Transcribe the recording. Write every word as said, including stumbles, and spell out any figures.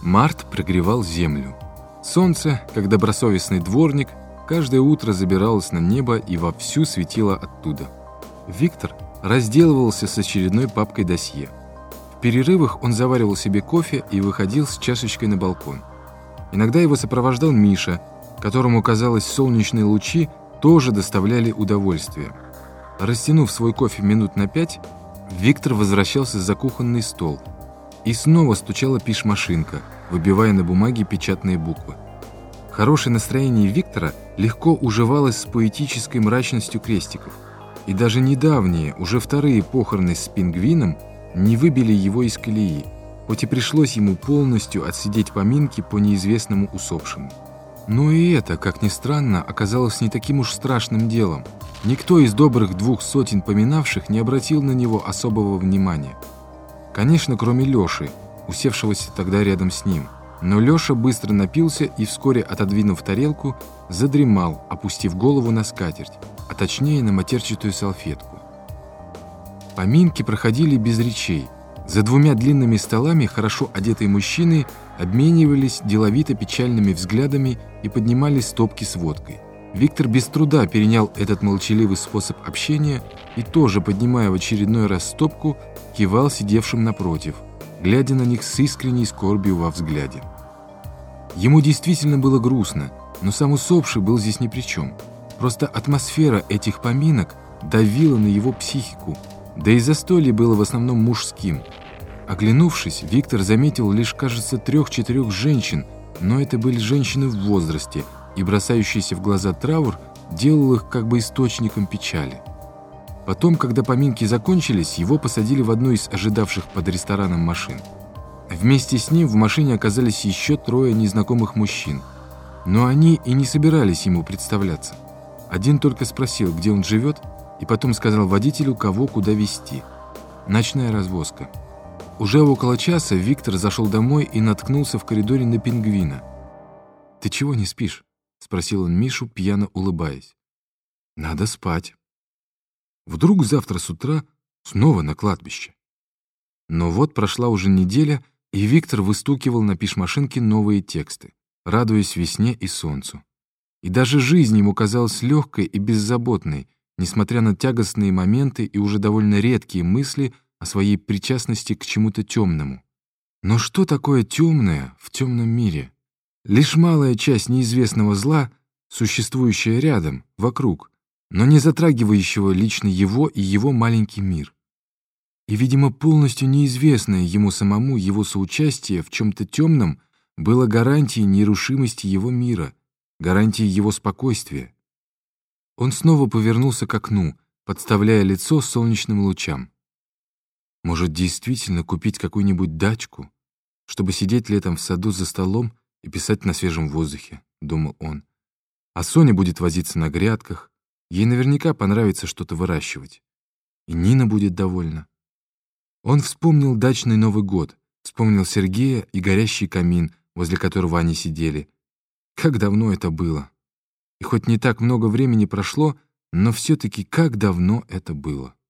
Март прогревал землю. Солнце, как добросовестный дворник, каждое утро забиралось на небо и вовсю светило оттуда. Виктор разделывался с очередной папкой досье. В перерывах он заваривал себе кофе и выходил с чашечкой на балкон. Иногда его сопровождал Миша, которому, казалось, солнечные лучи тоже доставляли удовольствие. Растянув свой кофе минут на пять, Виктор возвращался за кухонный стол. И снова стучала пиш-машинка, выбивая на бумаге печатные буквы. Хорошее настроение Виктора легко уживалось с поэтической мрачностью крестиков. И даже недавние, уже вторые похороны с пингвином не выбили его из колеи, хоть и пришлось ему полностью отсидеть поминки по неизвестному усопшему. Но и это, как ни странно, оказалось не таким уж страшным делом. Никто из добрых двух сотен поминавших не обратил на него особого внимания. Конечно, кроме Лёши, усевшегося тогда рядом с ним. Но Лёша быстро напился и, вскоре отодвинув тарелку, задремал, опустив голову на скатерть, а точнее на матерчатую салфетку. Поминки проходили без речей. За двумя длинными столами хорошо одетые мужчины обменивались деловито печальными взглядами и поднимали стопки с водкой. Виктор без труда перенял этот молчаливый способ общения и тоже, поднимая в очередной раз стопку, кивал сидевшим напротив, глядя на них с искренней скорбью во взгляде. Ему действительно было грустно, но сам усопший был здесь ни при чем. Просто атмосфера этих поминок давила на его психику, да и застолье было в основном мужским. Оглянувшись, Виктор заметил лишь, кажется, трех-четырех женщин, но это были женщины в возрасте, и бросающийся в глаза траур делал их как бы источником печали. Потом, когда поминки закончились, его посадили в одну из ожидавших под рестораном машин. Вместе с ним в машине оказались еще трое незнакомых мужчин. Но они и не собирались ему представляться. Один только спросил, где он живет, и потом сказал водителю, кого куда везти. Ночная развозка. Уже около часа Виктор зашел домой и наткнулся в коридоре на пингвина. «Ты чего не спишь?» — спросил он Мишу, пьяно улыбаясь. «Надо спать. Вдруг завтра с утра снова на кладбище». Но вот прошла уже неделя, и Виктор выстукивал на пиш-машинке новые тексты, радуясь весне и солнцу. И даже жизнь ему казалась легкой и беззаботной, несмотря на тягостные моменты и уже довольно редкие мысли о своей причастности к чему-то темному. Но что такое темное в темном мире? Лишь малая часть неизвестного зла, существующая рядом, вокруг, но не затрагивающего лично его и его маленький мир. И, видимо, полностью неизвестное ему самому его соучастие в чем-то темном было гарантией нерушимости его мира, гарантией его спокойствия. Он снова повернулся к окну, подставляя лицо солнечным лучам. Может, действительно купить какую-нибудь дачку, чтобы сидеть летом в саду за столом и писать на свежем воздухе, думал он. А Соня будет возиться на грядках, ей наверняка понравится что-то выращивать. И Нина будет довольна. Он вспомнил дачный Новый год, вспомнил Сергея и горящий камин, возле которого они сидели. Как давно это было. И хоть не так много времени прошло, но все-таки как давно это было.